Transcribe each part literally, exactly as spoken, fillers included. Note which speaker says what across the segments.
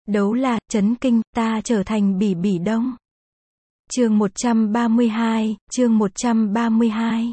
Speaker 1: Đấu là, chấn kinh, ta trở thành Bỉ Bỉ Đông. Chương một trăm ba mươi hai, chương một trăm ba mươi hai.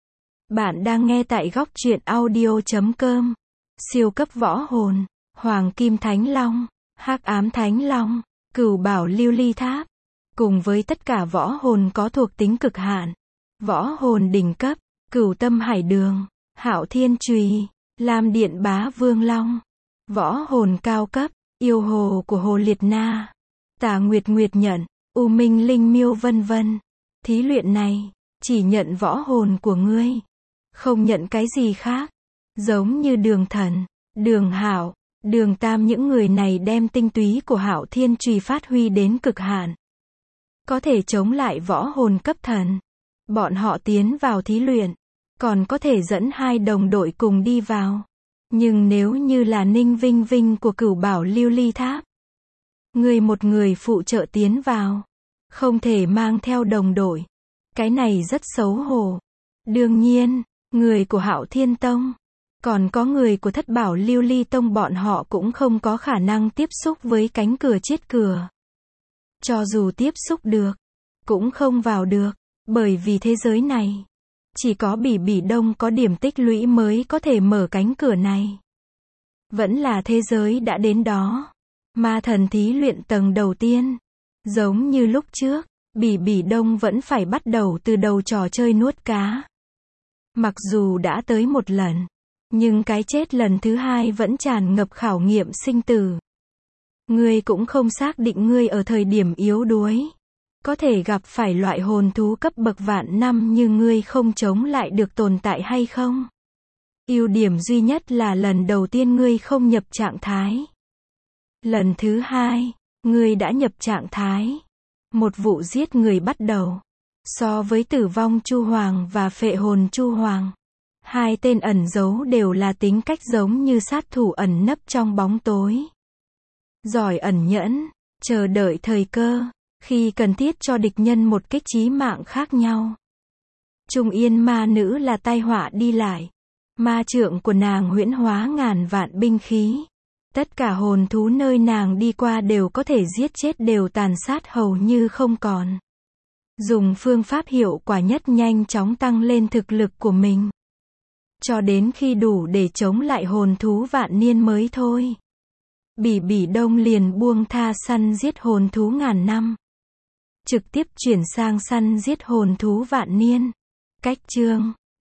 Speaker 1: Bạn đang nghe tại góc truyện audio chấm com. Siêu cấp võ hồn, Hoàng Kim Thánh Long, Hắc Ám Thánh Long, Cửu Bảo Lưu Ly Tháp, cùng với tất cả võ hồn có thuộc tính cực hạn. Võ hồn đỉnh cấp, Cửu Tâm Hải Đường, Hạo Thiên Chùy, Lam Điện Bá Vương Long. Võ hồn cao cấp, Yêu Hồ của Hồ Liệt Na, Tà Nguyệt Nguyệt Nhận, U Minh Linh Miêu vân vân. Thí luyện này, chỉ nhận võ hồn của ngươi, không nhận cái gì khác. Giống như Đường Thần, Đường Hạo, Đường Tam, những người này đem tinh túy của Hạo Thiên Chùy phát huy đến cực hạn, có thể chống lại võ hồn cấp thần. Bọn họ tiến vào thí luyện, còn có thể dẫn hai đồng đội cùng đi vào. Nhưng nếu như là Ninh Vinh Vinh của Cửu Bảo Lưu Ly Tháp, người một người phụ trợ tiến vào, không thể mang theo đồng đội. Cái này rất xấu hổ. Đương nhiên, người của Hạo Thiên Tông, còn có người của Thất Bảo Lưu Ly Tông, bọn họ cũng không có khả năng tiếp xúc với cánh cửa chết cửa. Cho dù tiếp xúc được, cũng không vào được, bởi vì thế giới này, chỉ có Bỉ Bỉ Đông có điểm tích lũy mới có thể mở cánh cửa này. Vẫn là thế giới đã đến đó. Ma thần thí luyện tầng đầu tiên. Giống như lúc trước, Bỉ Bỉ Đông vẫn phải bắt đầu từ đầu trò chơi nuốt cá. Mặc dù đã tới một lần, nhưng cái chết lần thứ hai vẫn tràn ngập khảo nghiệm sinh tử. Ngươi cũng không xác định ngươi ở thời điểm yếu đuối, có thể gặp phải loại hồn thú cấp bậc vạn năm như ngươi không chống lại được tồn tại hay không. Ưu điểm duy nhất là lần đầu tiên ngươi không nhập trạng thái. Lần thứ hai, ngươi đã nhập trạng thái. Một vụ giết người bắt đầu. So với Tử Vong Chu Hoàng và Phệ Hồn Chu Hoàng, hai tên ẩn giấu đều là tính cách giống như sát thủ ẩn nấp trong bóng tối. Giỏi ẩn nhẫn, chờ đợi thời cơ, khi cần thiết cho địch nhân một kích chí mạng khác nhau. Trung Yên ma nữ là tai họa đi lại. Ma trượng của nàng huyễn hóa ngàn vạn binh khí. Tất cả hồn thú nơi nàng đi qua đều có thể giết chết, đều tàn sát hầu như không còn. Dùng phương pháp hiệu quả nhất nhanh chóng tăng lên thực lực của mình, cho đến khi đủ để chống lại hồn thú vạn niên mới thôi. Bỉ Bỉ Đông liền buông tha săn giết hồn thú ngàn năm, trực tiếp chuyển sang săn giết hồn thú vạn niên. Cách chương